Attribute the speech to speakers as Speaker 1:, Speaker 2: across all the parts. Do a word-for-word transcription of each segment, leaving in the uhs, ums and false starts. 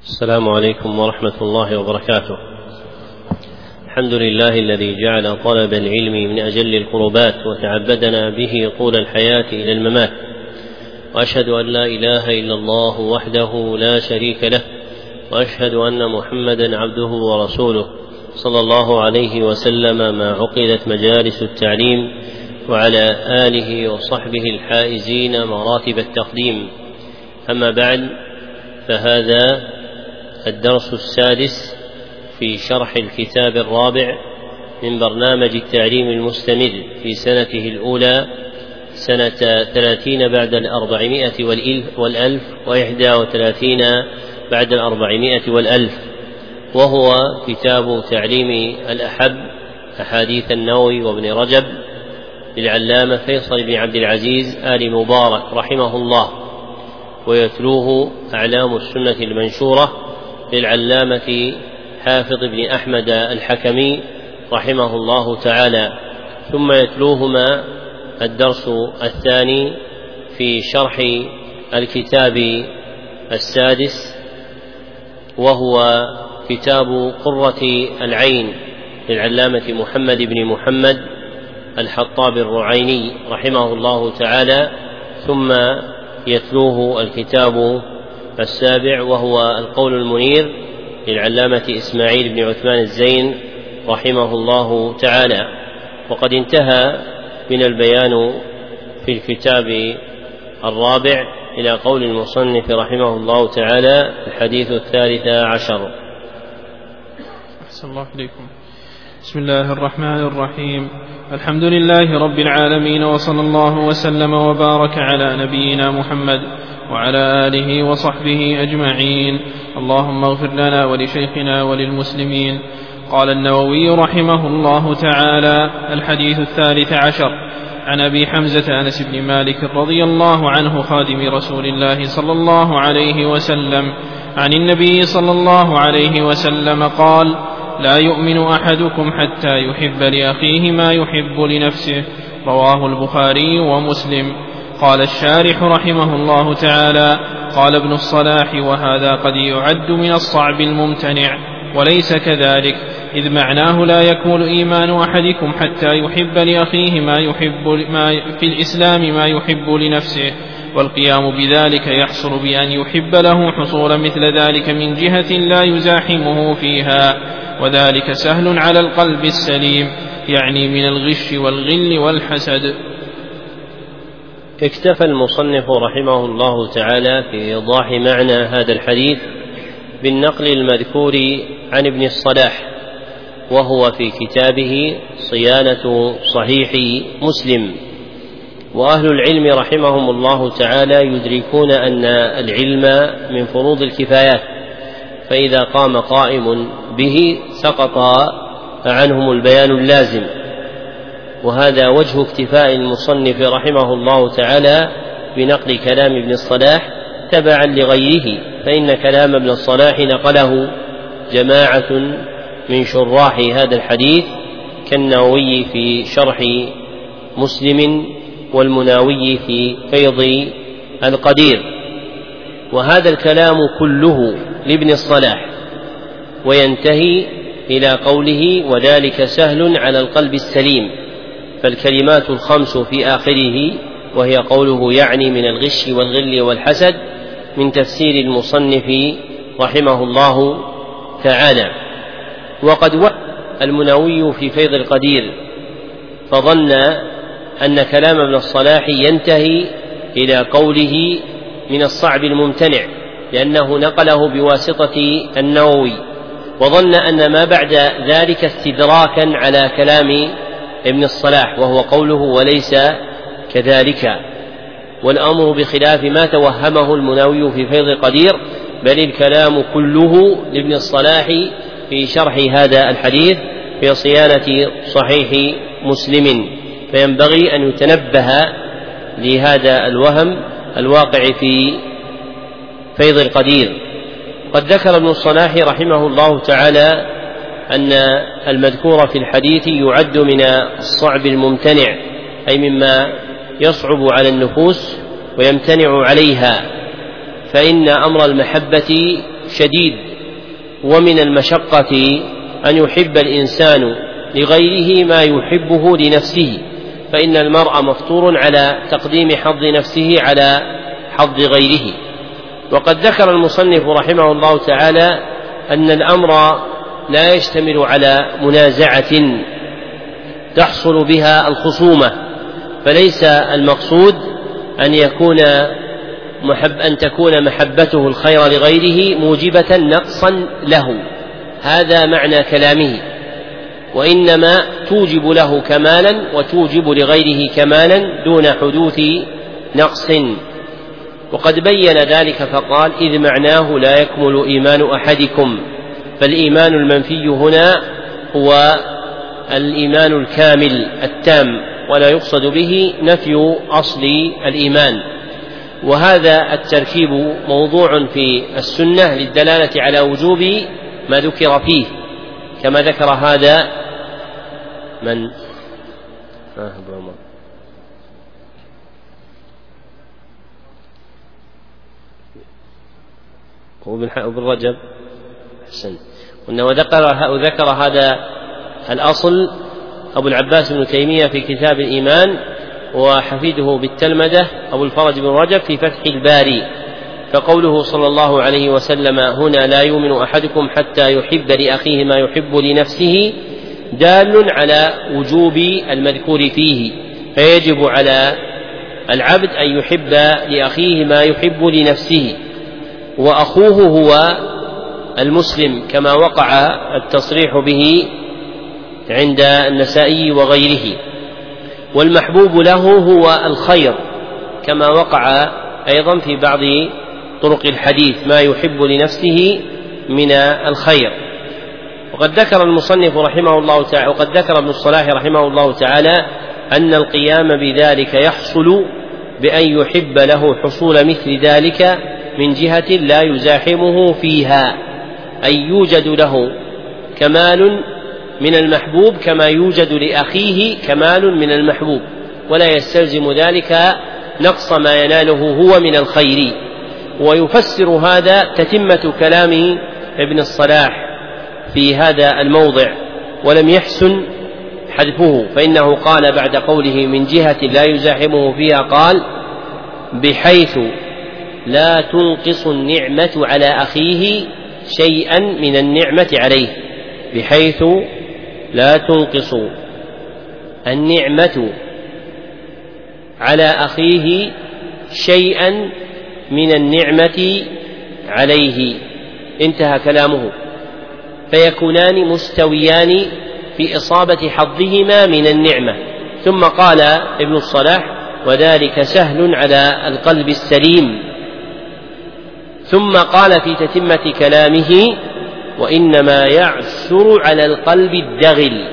Speaker 1: السلام عليكم ورحمة الله وبركاته. الحمد لله الذي جعل طلب العلم من أجل القربات وتعبدنا به طول الحياة إلى الممات، وأشهد أن لا إله إلا الله وحده لا شريك له، وأشهد أن محمدا عبده ورسوله صلى الله عليه وسلم ما عقدت مجالس التعليم، وعلى آله وصحبه الحائزين مراتب التقديم. أما بعد، فهذا الدرس السادس في شرح الكتاب الرابع من برنامج التعليم المستمر في سنته الأولى، سنة ثلاثين بعد الأربعمائة والألف وإحدى وثلاثين بعد الأربعمائة والألف، وهو كتاب تعليم الأحب أحاديث النووي وابن رجب للعلامة فيصل بن عبد العزيز آل مبارك رحمه الله، ويتلوه أعلام السنة المنشورة للعلامة حافظ بن أحمد الحكمي رحمه الله تعالى. ثم يتلوهما الدرس الثاني في شرح الكتاب السادس، وهو كتاب قرة العين للعلامة محمد بن محمد الحطاب الرعيني رحمه الله تعالى. ثم يتلوه الكتاب السابع، وهو القول المنير للعلامة إسماعيل بن عثمان الزين رحمه الله تعالى. وقد انتهى من البيان في الكتاب الرابع إلى قول المصنف رحمه الله تعالى الحديث الثالث عشر.
Speaker 2: أحسن الله إليكم. بسم الله الرحمن الرحيم. الحمد لله رب العالمين، وصلى الله وسلم وبارك على نبينا محمد وعلى آله وصحبه أجمعين. اللهم اغفر لنا ولشيخنا وللمسلمين. قال النووي رحمه الله تعالى: الحديث الثالث عشر، عن أبي حمزة أنس بن مالك رضي الله عنه خادم رسول الله صلى الله عليه وسلم عن النبي صلى الله عليه وسلم قال: لا يؤمن أحدكم حتى يحب لأخيه ما يحب لنفسه. رواه البخاري ومسلم. قال الشارح رحمه الله تعالى: قال ابن الصلاح: وهذا قد يعد من الصعب الممتنع، وليس كذلك، إذ معناه لا يكمل إيمان أحدكم حتى يحب لأخيه ما يحب ما في الإسلام ما يحب لنفسه، والقيام بذلك يحصل بأن يحب له حصول مثل ذلك من جهة لا يزاحمه فيها، وذلك سهل على القلب السليم، يعني من الغش والغل والحسد.
Speaker 1: اكتفى المصنف رحمه الله تعالى في إيضاح معنى هذا الحديث بالنقل المذكور عن ابن الصلاح، وهو في كتابه صيانة صحيح مسلم. وأهل العلم رحمهم الله تعالى يدركون أن العلم من فروض الكفايات، فإذا قام قائم به سقط عنهم البيان اللازم، وهذا وجه اكتفاء المصنف رحمه الله تعالى بنقل كلام ابن الصلاح تبعا لغيره، فإن كلام ابن الصلاح نقله جماعة من شراح هذا الحديث كالنووي في شرح مسلم والمناوي في فيض القدير. وهذا الكلام كله لابن الصلاح، وينتهي إلى قوله: وذلك سهل على القلب السليم. فالكلمات الخمس في آخره، وهي قوله يعني من الغش والغل والحسد، من تفسير المصنف رحمه الله تعالى. وقد وقع المناوي في فيض القدير فظن أن كلام ابن الصلاح ينتهي إلى قوله من الصعب الممتنع، لأنه نقله بواسطة النووي، وظن أن ما بعد ذلك استدراكا على كلام ابن الصلاح، وهو قوله: وليس كذلك. والأمر بخلاف ما توهمه المناوي في فيض القدير، بل الكلام كله لابن الصلاح في شرح هذا الحديث في صيانة صحيح مسلم. فينبغي أن يتنبه لهذا الوهم الواقع في فيض القدير. قد ذكر ابن الصلاح رحمه الله تعالى أن المذكور في الحديث يعد من الصعب الممتنع، أي مما يصعب على النفوس ويمتنع عليها، فإن أمر المحبة شديد ومن المشقة أن يحب الإنسان لغيره ما يحبه لنفسه، فإن المرء مفطور على تقديم حظ نفسه على حظ غيره. وقد ذكر المصنف رحمه الله تعالى أن الأمر لا يشتمل على منازعة تحصل بها الخصومة، فليس المقصود أن يكون محب أن تكون محبته الخير لغيره موجبة نقصا له، هذا معنى كلامه، وإنما توجب له كمالا وتوجب لغيره كمالا دون حدوث نقص. وقد بين ذلك فقال: إذ معناه لا يكمل إيمان أحدكم، فالإيمان المنفي هنا هو الإيمان الكامل التام، ولا يقصد به نفي أصل الإيمان. وهذا التركيب موضوع في السنة للدلالة على وجوب ما ذكر فيه، كما ذكر هذا من آه وابن رجب حسن وذكر, وذكر هذا الأصل أبو العباس بن تيمية في كتاب الإيمان، وحفيده بالتلمذة أبو الفرج بن رجب في فتح الباري. فقوله صلى الله عليه وسلم هنا: لا يؤمن أحدكم حتى يحب لأخيه ما يحب لنفسه، دال على وجوب المذكور فيه، فيجب على العبد أن يحب لأخيه ما يحب لنفسه، وأخوه هو المسلم كما وقع التصريح به عند النسائي وغيره، والمحبوب له هو الخير كما وقع أيضا في بعض طرق الحديث ما يحب لنفسه من الخير. وقد ذكر المصنف رحمه الله تعالى وقد ذكر ابن الصلاح رحمه الله تعالى أن القيام بذلك يحصل بأن يحب له حصول مثل ذلك من جهة لا يزاحمه فيها، أي يوجد له كمال من المحبوب كما يوجد لأخيه كمال من المحبوب، ولا يستلزم ذلك نقص ما يناله هو من الخير. ويفسر هذا تتمة كلام ابن الصلاح في هذا الموضع، ولم يحسن حذفه، فإنه قال بعد قوله من جهة لا يزاحمه فيها قال: بحيث لا تنقص النعمة على أخيه شيئا من النعمة عليه، بحيث لا تنقص النعمة على أخيه شيئا من النعمة عليه، انتهى كلامه، فيكونان مستويان في إصابة حظهما من النعمة. ثم قال ابن الصلاح: وذلك سهل على القلب السليم. ثم قال في تتمة كلامه: وإنما يعثر على القلب الدغل.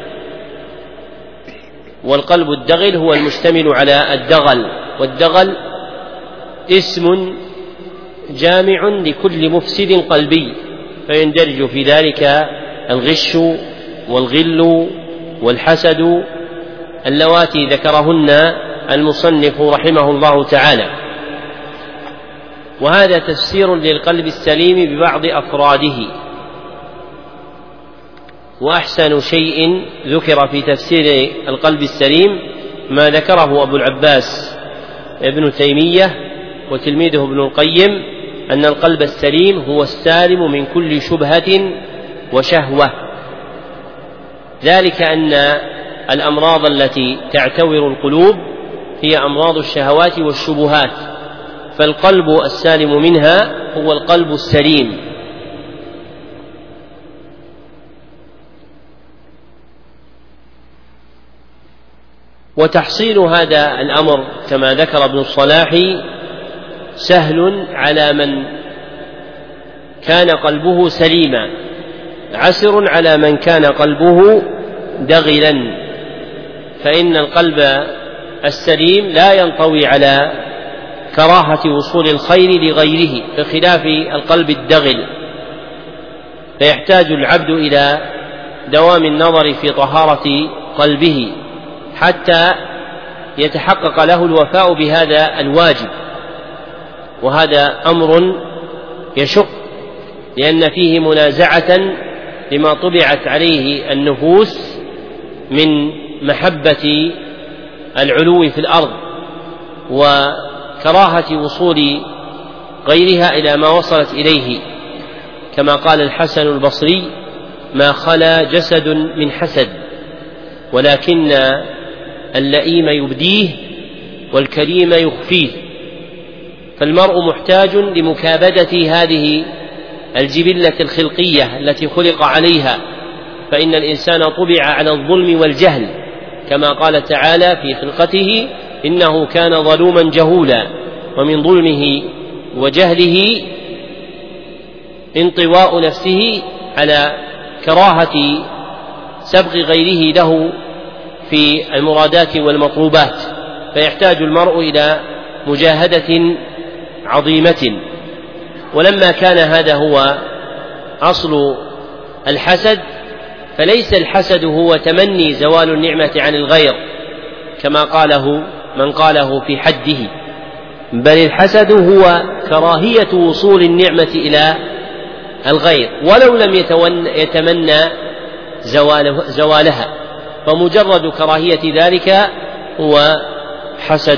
Speaker 1: والقلب الدغل هو المشتمل على الدغل، والدغل اسم جامع لكل مفسد قلبي، فيندرج في ذلك الغش والغل والحسد اللواتي ذكرهن المصنف رحمه الله تعالى. وهذا تفسير للقلب السليم ببعض أفراده. وأحسن شيء ذكر في تفسير القلب السليم ما ذكره أبو العباس ابن تيمية وتلميذه ابن القيم، أن القلب السليم هو السالم من كل شبهة وشهوة، ذلك أن الأمراض التي تعتور القلوب هي أمراض الشهوات والشبهات، فالقلب السالم منها هو القلب السليم. وتحصيل هذا الأمر كما ذكر ابن الصلاح سهل على من كان قلبه سليما، عسر على من كان قلبه دغلا، فإن القلب السليم لا ينطوي على كراهة وصول الخير لغيره بخلاف القلب الدغل، فيحتاج العبد إلى دوام النظر في طهارة قلبه حتى يتحقق له الوفاء بهذا الواجب، وهذا أمر يشق لأن فيه منازعة لما طبعت عليه النفوس من محبة العلو في الأرض وكراهة وصول غيرها إلى ما وصلت إليه، كما قال الحسن البصري: ما خلا جسد من حسد، ولكن اللئيم يبديه والكريم يخفيه. فالمرء محتاج لمكابدة هذه الجبلة الخلقية التي خلق عليها، فإن الإنسان طبع على الظلم والجهل، كما قال تعالى في خلقته: إنه كان ظلوما جهولا. ومن ظلمه وجهله انطواء نفسه على كراهة سبق غيره له في المرادات والمطلوبات، فيحتاج المرء إلى مجاهدة عظيمة. ولما كان هذا هو أصل الحسد، فليس الحسد هو تمني زوال النعمة عن الغير كما قاله من قاله في حده، بل الحسد هو كراهية وصول النعمة إلى الغير ولو لم يتمنى زوالها، فمجرد كراهية ذلك هو حسد.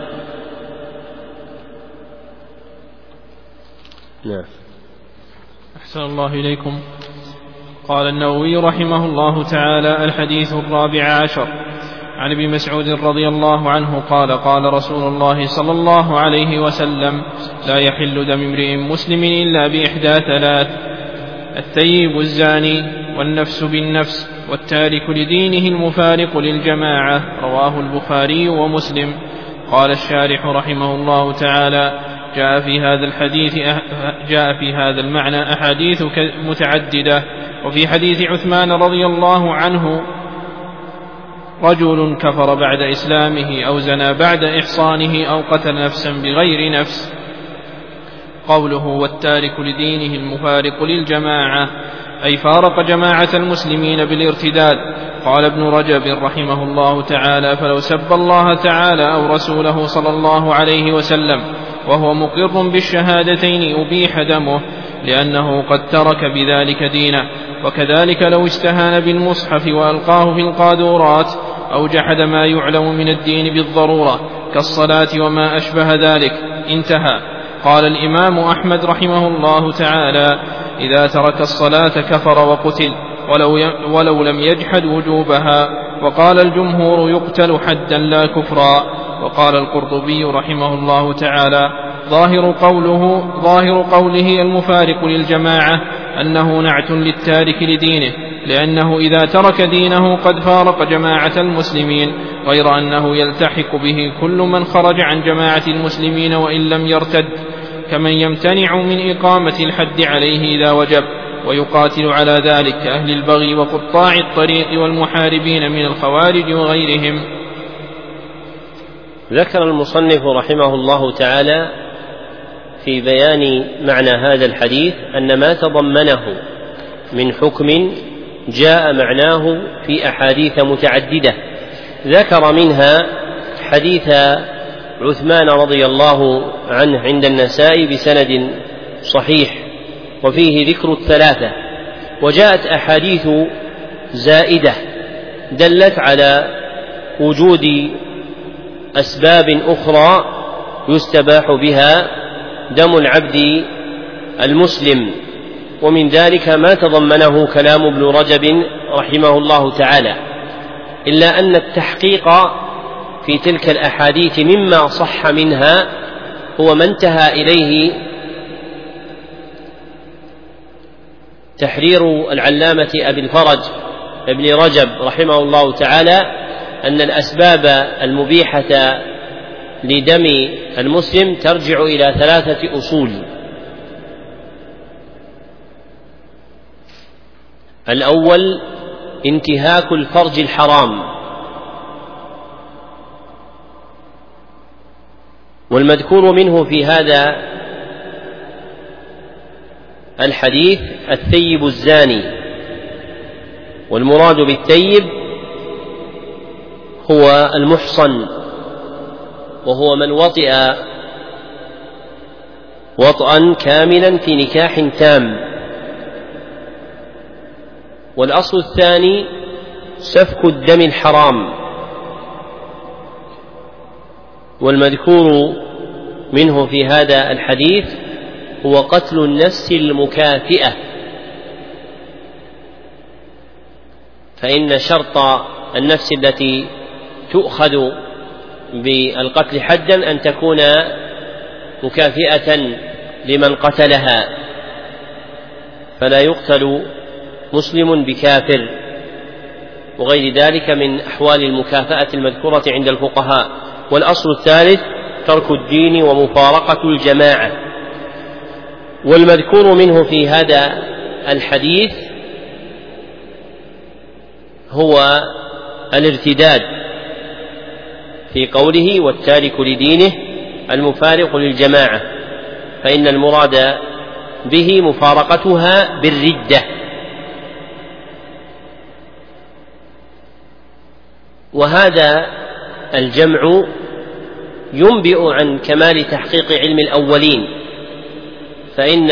Speaker 2: نعم. أحسن الله إليكم. قال النووي رحمه الله تعالى: الحديث الرابع عشر عن ابن مسعود رضي الله عنه قال: قال رسول الله صلى الله عليه وسلم: لا يحل دم امرئ مسلم إلا بإحدى ثلاث: الثيب الزاني، والنفس بالنفس، والتارك لدينه المفارق للجماعة. رواه البخاري ومسلم. قال الشارح رحمه الله تعالى: جاء في هذا الحديث جاء في هذا المعنى أحاديث متعددة. وفي حديث عثمان رضي الله عنه: رجل كفر بعد إسلامه أو زنى بعد إحصانه أو قتل نفسا بغير نفس. قوله: والتارك لدينه المفارق للجماعة، أي فارق جماعة المسلمين بالارتداد. قال ابن رجب رحمه الله تعالى: فلو سب الله تعالى أو رسوله صلى الله عليه وسلم وهو مقر بالشهادتين أبيح دمه، لأنه قد ترك بذلك دينه. وكذلك لو استهان بالمصحف وألقاه في القاذورات أو جحد ما يعلم من الدين بالضرورة كالصلاة وما أشبه ذلك. انتهى. قال الإمام أحمد رحمه الله تعالى: إذا ترك الصلاة كفر وقتل ولو, ولو لم يجحد وجوبها. وقال الجمهور: يقتل حدا لا كفرا. وقال القرطبي رحمه الله تعالى: ظاهر قوله, ظاهر قوله المفارق للجماعة أنه نعت للتارك لدينه، لأنه إذا ترك دينه قد فارق جماعة المسلمين، غير أنه يلتحق به كل من خرج عن جماعة المسلمين وإن لم يرتد، كمن يمتنع من إقامة الحد عليه إذا وجب ويقاتل على ذلك كأهل البغي وقطاع الطريق والمحاربين من الخوارج وغيرهم.
Speaker 1: ذكر المصنف رحمه الله تعالى في بيان معنى هذا الحديث أن ما تضمنه من حكم جاء معناه في أحاديث متعددة، ذكر منها حديث عثمان رضي الله عنه عند النسائي بسند صحيح وفيه ذكر الثلاثة، وجاءت أحاديث زائدة دلت على وجود أسباب أخرى يستباح بها دم العبد المسلم، ومن ذلك ما تضمنه كلام ابن رجب رحمه الله تعالى، إلا أن التحقيق في تلك الأحاديث مما صح منها هو ما انتهى إليه تحرير العلامة أبي الفرج ابن رجب رحمه الله تعالى، أن الأسباب المبيحة لدم المسلم ترجع إلى ثلاثة أصول. الأول انتهاك الفرج الحرام، والمذكور منه في هذا الحديث الثيب الزاني، والمراد بالثيب هو المحصن، وهو من وطئ وطئا كاملا في نكاح تام والأصل الثاني سفك الدم الحرام، والمذكور منه في هذا الحديث هو قتل النفس المكافئة، فإن شرط النفس التي تؤخذ بالقتل حدا أن تكون مكافئة لمن قتلها، فلا يقتل مسلم بكافر وغير ذلك من أحوال المكافأة المذكورة عند الفقهاء. والأصل الثالث ترك الدين ومفارقة الجماعة. والمذكور منه في هذا الحديث هو الارتداد في قوله والتارك لدينه المفارق للجماعة، فإن المراد به مفارقتها بالردة. وهذا الجمع ينبئ عن كمال تحقيق علم الأولين، فإن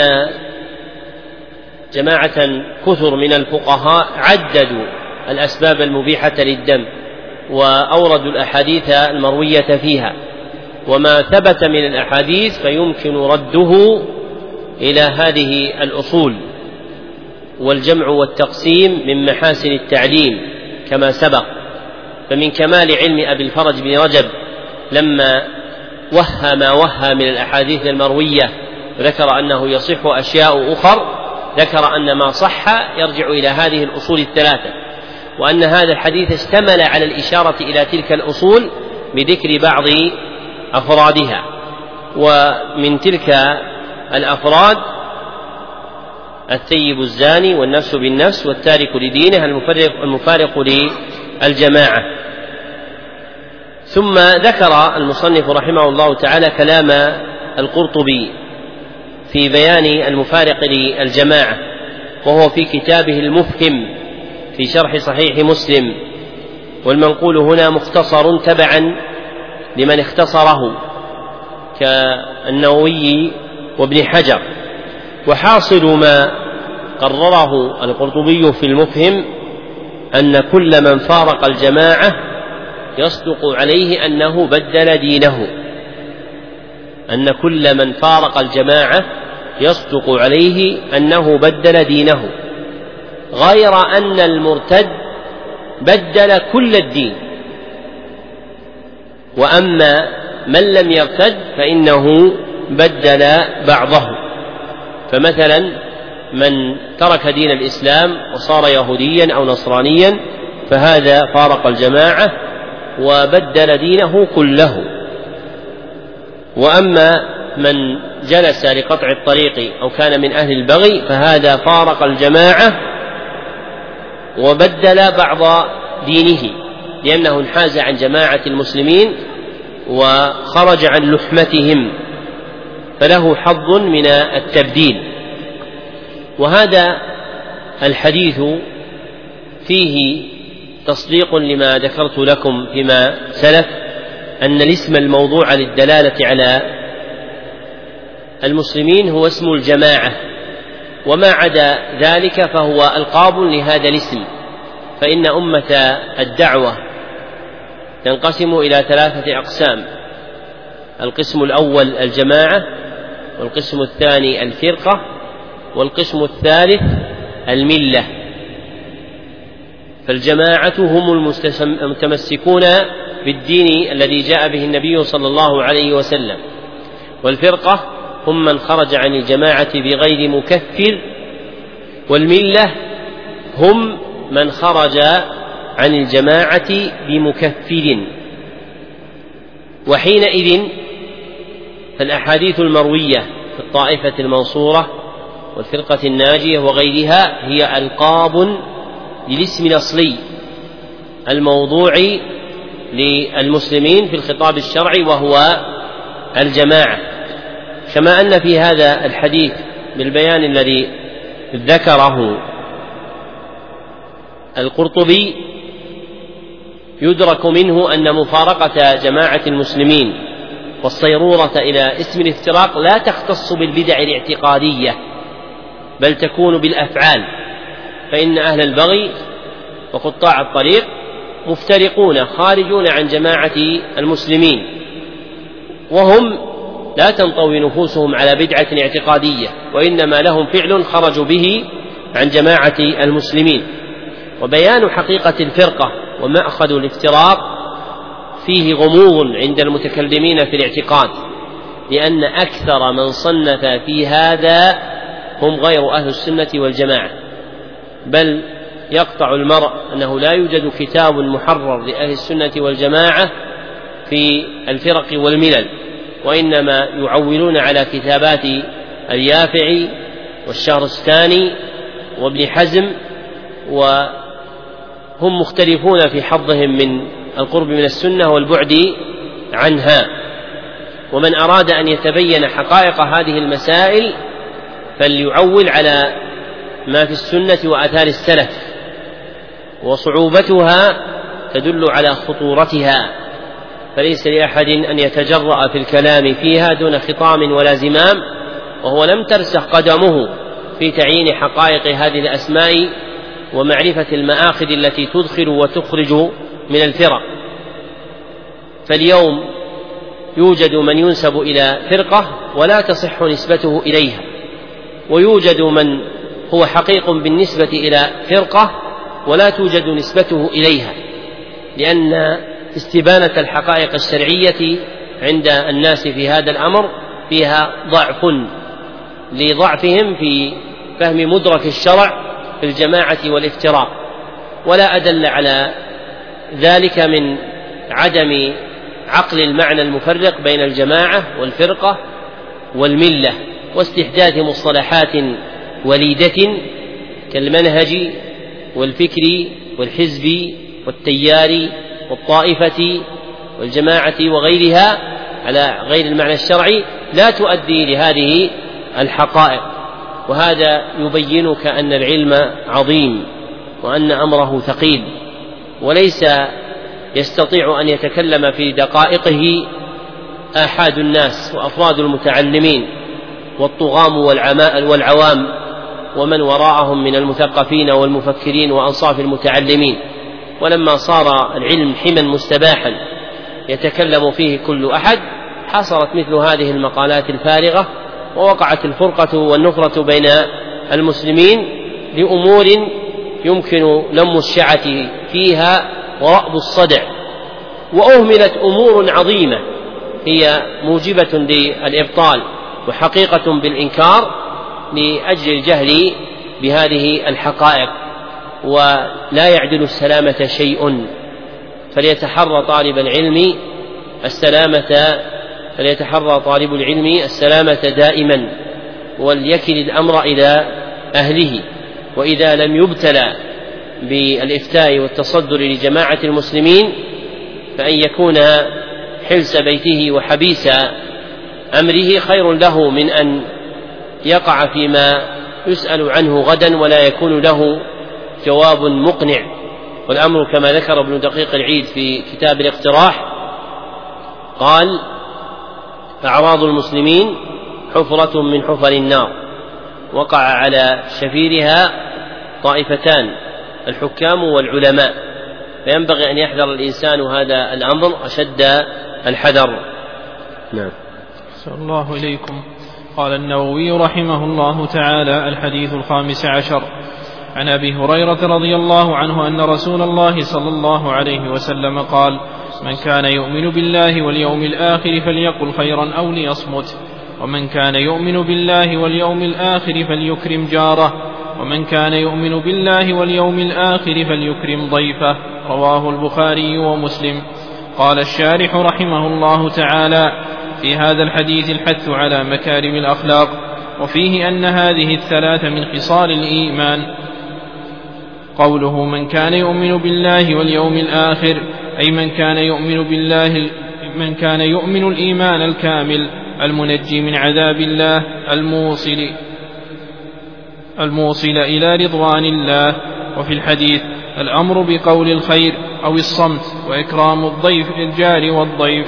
Speaker 1: جماعة كثر من الفقهاء عددوا الأسباب المبيحة للدم وأوردوا الأحاديث المروية فيها، وما ثبت من الأحاديث فيمكن رده إلى هذه الأصول. والجمع والتقسيم من محاسن التعليم كما سبق، فمن كمال علم أبي الفرج بن رجب لما وهى ما وهى من الأحاديث المروية ذكر أنه يصح أشياء أخر، ذكر أن ما صح يرجع إلى هذه الأصول الثلاثة، وأن هذا الحديث اشتمل على الإشارة إلى تلك الأصول بذكر بعض أفرادها. ومن تلك الأفراد الثيب الزاني والنفس بالنفس والتارك لدينه المفارق, المفارق للجماعة. ثم ذكر المصنف رحمه الله تعالى كلام القرطبي في بيان المفارق للجماعة، وهو في كتابه المفهم في شرح صحيح مسلم، والمنقول هنا مختصر تبعا لمن اختصره كالنووي وابن حجر. وحاصل ما قرره القرطبي في المفهم أن كل من فارق الجماعة يصدق عليه أنه بدل دينه، أن كل من فارق الجماعة يصدق عليه أنه بدل دينه، غير أن المرتد بدل كل الدين. وأما من لم يرتد فإنه بدل بعضه، فمثلا من ترك دين الإسلام وصار يهوديا أو نصرانيا فهذا فارق الجماعة وبدل دينه كله. وأما من جلس لقطع الطريق أو كان من أهل البغي فهذا فارق الجماعة وبدل بعض دينه، لأنه انحاز عن جماعة المسلمين وخرج عن لحمتهم، فله حظ من التبديل. وهذا الحديث فيه تصديق لما ذكرت لكم فيما سلف، أن الاسم الموضوع للدلالة على المسلمين هو اسم الجماعة، وما عدا ذلك فهو ألقاب لهذا الاسم. فإن أمة الدعوة تنقسم إلى ثلاثة أقسام: القسم الأول الجماعة، والقسم الثاني الفرقة، والقسم الثالث الملة. فالجماعة هم المتمسكون بالدين الذي جاء به النبي صلى الله عليه وسلم، والفرقة هم من خرج عن الجماعة بغير مكفر، والملة هم من خرج عن الجماعة بمكفر. وحينئذ فالأحاديث المروية في الطائفة المنصورة والفرقة الناجية وغيرها هي ألقاب للاسم الأصلي الموضوع للمسلمين في الخطاب الشرعي وهو الجماعة. كما أن في هذا الحديث بالبيان الذي ذكره القرطبي يدرك منه أن مفارقة جماعة المسلمين والصيرورة إلى اسم الافتراق لا تختص بالبدع الاعتقادية، بل تكون بالأفعال، فإن أهل البغي وقطاع الطريق مفترقون خارجون عن جماعة المسلمين، وهم لا تنطوي نفوسهم على بدعة اعتقادية، وإنما لهم فعل خرجوا به عن جماعة المسلمين. وبيان حقيقة الفرقة ومأخذ الافتراق فيه غموض عند المتكلمين في الاعتقاد، لأن أكثر من صنف في هذا هم غير أهل السنة والجماعة، بل يقطع المرء أنه لا يوجد كتاب محرر لأهل السنة والجماعة في الفرق والملل، وإنما يعولون على كتابات اليافعي والشهرستاني وابن حزم، وهم مختلفون في حظهم من القرب من السنة والبعد عنها. ومن أراد أن يتبين حقائق هذه المسائل فليعول على ما في السنة وآثار السلف، وصعوبتها تدل على خطورتها، فليس لأحد أن يتجرأ في الكلام فيها دون خطام ولا زمام، وهو لم ترسخ قدمه في تعيين حقائق هذه الأسماء ومعرفة المآخذ التي تدخل وتخرج من الفرق. فاليوم يوجد من ينسب إلى فرقة ولا تصح نسبته إليها، ويوجد من هو حقيق بالنسبة إلى فرقة ولا توجد نسبته إليها، لأن استبانة الحقائق الشرعية عند الناس في هذا الأمر فيها ضعف لضعفهم في فهم مدرك الشرع في الجماعة والافتراق، ولا أدل على ذلك من عدم عقل المعنى المفرق بين الجماعة والفرقة والملة، واستحداث مصطلحات وليدة كالمنهج والفكر والحزب والتيار والطائفة والجماعة وغيرها على غير المعنى الشرعي لا تؤدي لهذه الحقائق. وهذا يبينك أن العلم عظيم وأن أمره ثقيل، وليس يستطيع أن يتكلم في دقائقه آحاد الناس وأفراد المتعلمين والطغام والعوام ومن وراءهم من المثقفين والمفكرين وأنصاف المتعلمين. ولما صار العلم حما مستباحا يتكلم فيه كل أحد حصلت مثل هذه المقالات الفارغة، ووقعت الفرقة والنفرة بين المسلمين لأمور يمكن لم الشعة فيها ورأب الصدع، وأهملت أمور عظيمة هي موجبة للإبطال وحقيقة بالإنكار لأجل الجهل بهذه الحقائق. ولا يعدل السلامة شيء، فليتحرى طالب العلم السلامة فليتحرى طالب العلم السلامة دائما، وليكل الأمر إلى أهله. وإذا لم يبتلى بالإفتاء والتصدر لجماعة المسلمين فأن يكون حلس بيته وحبيس أمره خير له من أن يقع فيما يسأل عنه غدا ولا يكون له جواب مقنع. والأمر كما ذكر ابن دقيق العيد في كتاب الاقتراح قال: أعراض المسلمين حفرة من حفر النار، وقع على شفيرها طائفتان، الحكام والعلماء، فينبغي أن يحذر الإنسان هذا الأمر أشد الحذر. نعم.
Speaker 2: أحسن الله إليكم. قال النووي رحمه الله تعالى: الحديث الخامس عشر عن أبي هريرة رضي الله عنه أن رسول الله صلى الله عليه وسلم قال: من كان يؤمن بالله واليوم الآخر فليقل خيرا أو ليصمت، ومن كان يؤمن بالله واليوم الآخر فليكرم جاره، ومن كان يؤمن بالله واليوم الآخر فليكرم ضيفه. رواه البخاري ومسلم. قال الشارح رحمه الله تعالى: في هذا الحديث الحث على مكارم الأخلاق، وفيه أن هذه الثلاث من خصال الإيمان. قوله من كان يؤمن بالله واليوم الآخر أي من كان يؤمن بالله من كان يؤمن الإيمان الكامل المنجي من عذاب الله الموصل الموصل إلى رضوان الله. وفي الحديث الأمر بقول الخير أو الصمت، وإكرام الضيف الجار والضيف.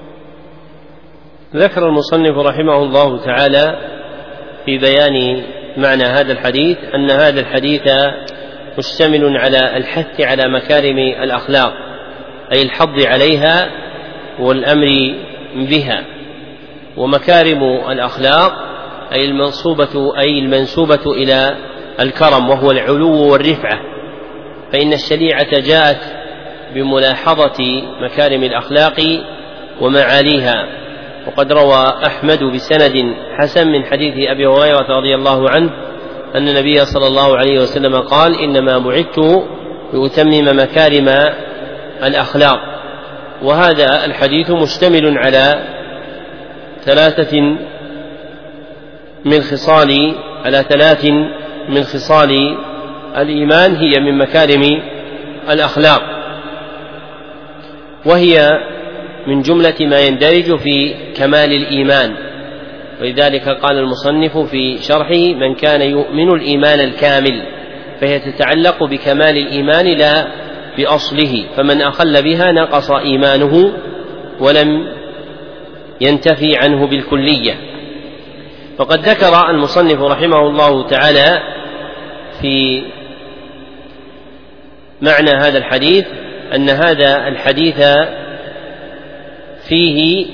Speaker 1: ذكر المصنف رحمه الله تعالى في بيان معنى هذا الحديث أن هذا الحديث مشتمل على الحث على مكارم الأخلاق، أي الحض عليها والأمر بها. ومكارم الأخلاق أي المنصوبة أي المنسوبة إلى الكرم، وهو العلو والرفعة، فإن الشريعة جاءت بملاحظة مكارم الأخلاق ومعاليها. وقد روى أحمد بسند حسن من حديث أبي هريرة رضي الله عنه أن النبي صلى الله عليه وسلم قال: إنما بعثت لأتمم مكارم الأخلاق. وهذا الحديث مشتمل على ثلاثة من خصال على ثلاث من خصال الإيمان هي من مكارم الأخلاق، وهي من جملة ما يندرج في كمال الإيمان. ولذلك قال المصنف في شرحه: من كان يؤمن الإيمان الكامل، فهي تتعلق بكمال الإيمان لا بأصله، فمن أخل بها نقص إيمانه ولم ينتفي عنه بالكلية. فقد ذكر المصنف رحمه الله تعالى في معنى هذا الحديث أن هذا الحديث فيه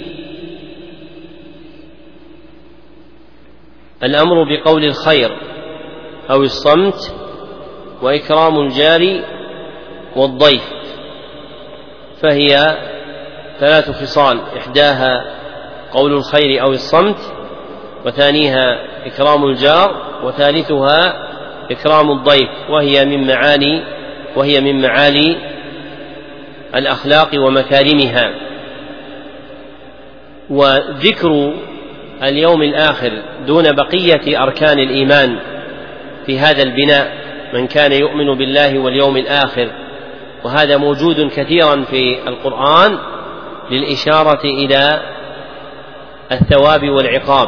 Speaker 1: الأمر بقول الخير أو الصمت، وإكرام الجار والضيف، فهي ثلاث خصال: إحداها قول الخير أو الصمت، وثانيها إكرام الجار، وثالثها إكرام الضيف، وهي من معاني وهي من معالي الأخلاق ومكارمها. وذكر اليوم الآخر دون بقية أركان الإيمان في هذا البناء: من كان يؤمن بالله واليوم الآخر، وهذا موجود كثيرا في القرآن للإشارة إلى الثواب والعقاب.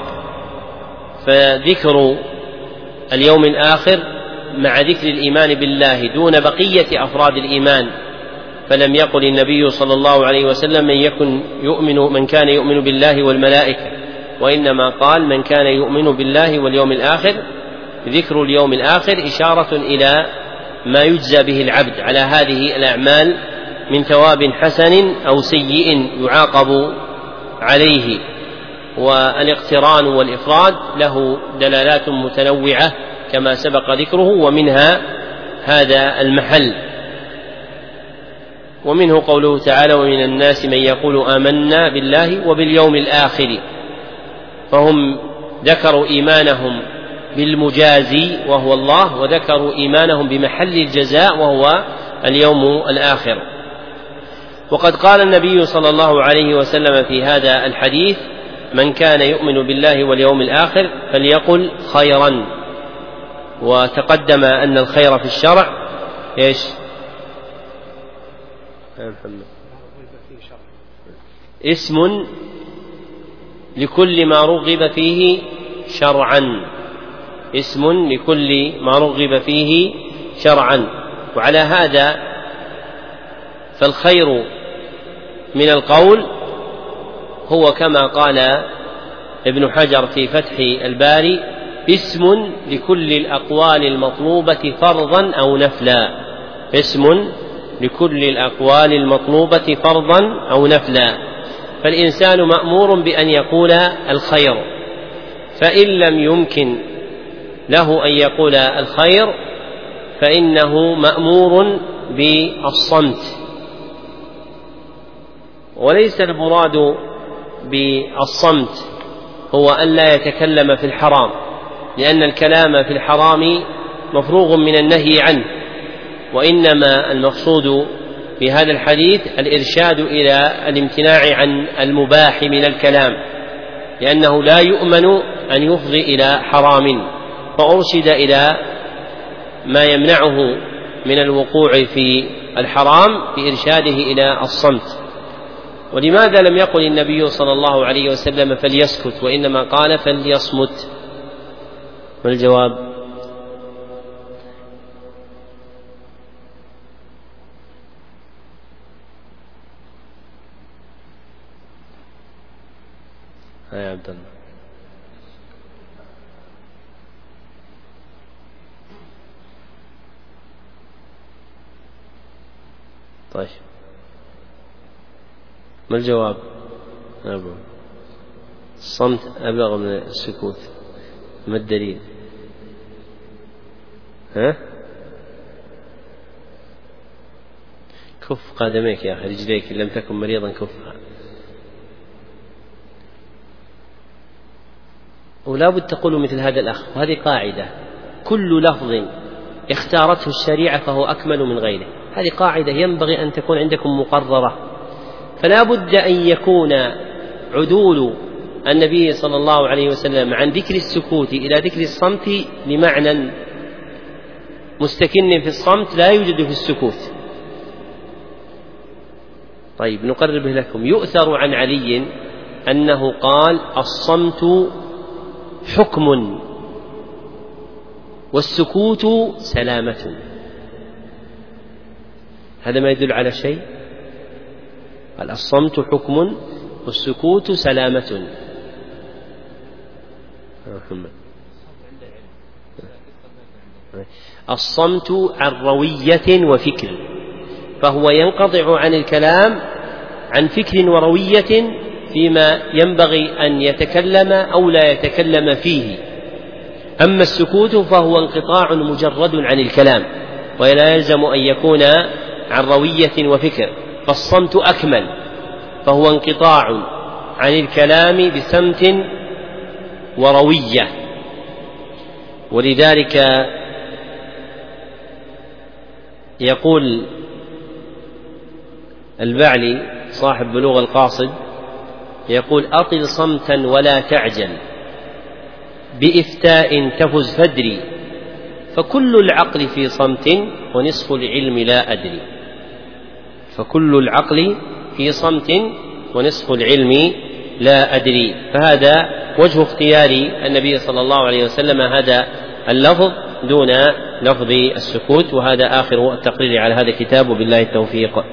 Speaker 1: فذكر اليوم الآخر مع ذكر الإيمان بالله دون بقية أفراد الإيمان، فلم يقل النبي صلى الله عليه وسلم من يكن يؤمن من كان يؤمن بالله والملائكة، وإنما قال من كان يؤمن بالله واليوم الآخر. ذكر اليوم الآخر إشارة إلى ما يجزى به العبد على هذه الأعمال من ثواب حسن أو سيء يعاقب عليه. والاقتران والإفراد له دلالات متنوعة كما سبق ذكره، ومنها هذا المحل. ومنه قوله تعالى: ومن الناس من يقول آمنا بالله وباليوم الآخر، فهم ذكروا إيمانهم بالمجازي وهو الله، وذكروا إيمانهم بمحل الجزاء وهو اليوم الآخر. وقد قال النبي صلى الله عليه وسلم في هذا الحديث: من كان يؤمن بالله واليوم الآخر فليقل خيرا. وتقدم أن الخير في الشرع إيش؟ اسم لكل ما رغب فيه شرعا، اسم لكل ما رغب فيه شرعا. وعلى هذا فالخير من القول هو كما قال ابن حجر في فتح الباري: اسم لكل الأقوال المطلوبة فرضا أو نفلا، اسم لكل الأقوال المطلوبة فرضا أو نفلا. فالإنسان مأمور بأن يقول الخير، فإن لم يمكن له أن يقول الخير فإنه مأمور بالصمت. وليس المراد بالصمت هو أن لا يتكلم في الحرام، لأن الكلام في الحرام مفروغ من النهي عنه، وإنما المقصود في هذا الحديث الإرشاد إلى الامتناع عن المباح من الكلام، لأنه لا يؤمن أن يفضي إلى حرام، فأرشد إلى ما يمنعه من الوقوع في الحرام بإرشاده إلى الصمت. ولماذا لم يقل النبي صلى الله عليه وسلم فليسكت، وإنما قال فليصمت؟ ما الجواب؟ يا عبد الله. طيب ما الجواب؟ أبو. الصمت أبلغ من السكوت، ما الدليل؟ ها؟ كف قدميك يا أخي، رجليك إن لم تكن مريضا كفها. ولا بد تقول مثل هذا الأخ، وهذه قاعدة: كل لفظ اختارته الشريعة فهو أكمل من غيره. هذه قاعدة ينبغي أن تكون عندكم مقررة، فلا بد أن يكون عدول النبي صلى الله عليه وسلم عن ذكر السكوت إلى ذكر الصمت لمعنى مستكن في الصمت لا يوجد في السكوت. طيب نقرب لكم: يؤثر عن علي أنه قال: الصمت حكم والسكوت سلامة. هذا ما يدل على شيء؟ قال: الصمت حكم والسكوت سلامة. الصمت عن روية وفكر، فهو ينقطع عن الكلام عن فكر وروية فيما ينبغي أن يتكلم أو لا يتكلم فيه. أما السكوت فهو انقطاع مجرد عن الكلام، ولا يلزم أن يكون عن روية وفكر، فالصمت أكمل، فهو انقطاع عن الكلام بسمت وروية. ولذلك يقول البعلي صاحب بلوغ القاصد، يقول: أطل صمتا ولا تعجل، بإفتاء تفز فدري، فكل العقل في صمت ونصف العلم لا أدري. فكل العقل في صمت ونصف العلم لا أدري. فهذا وجه اختيار النبي صلى الله عليه وسلم هذا اللفظ دون لفظ السكوت. وهذا آخر التقرير على هذا الكتاب، وبالله التوفيق.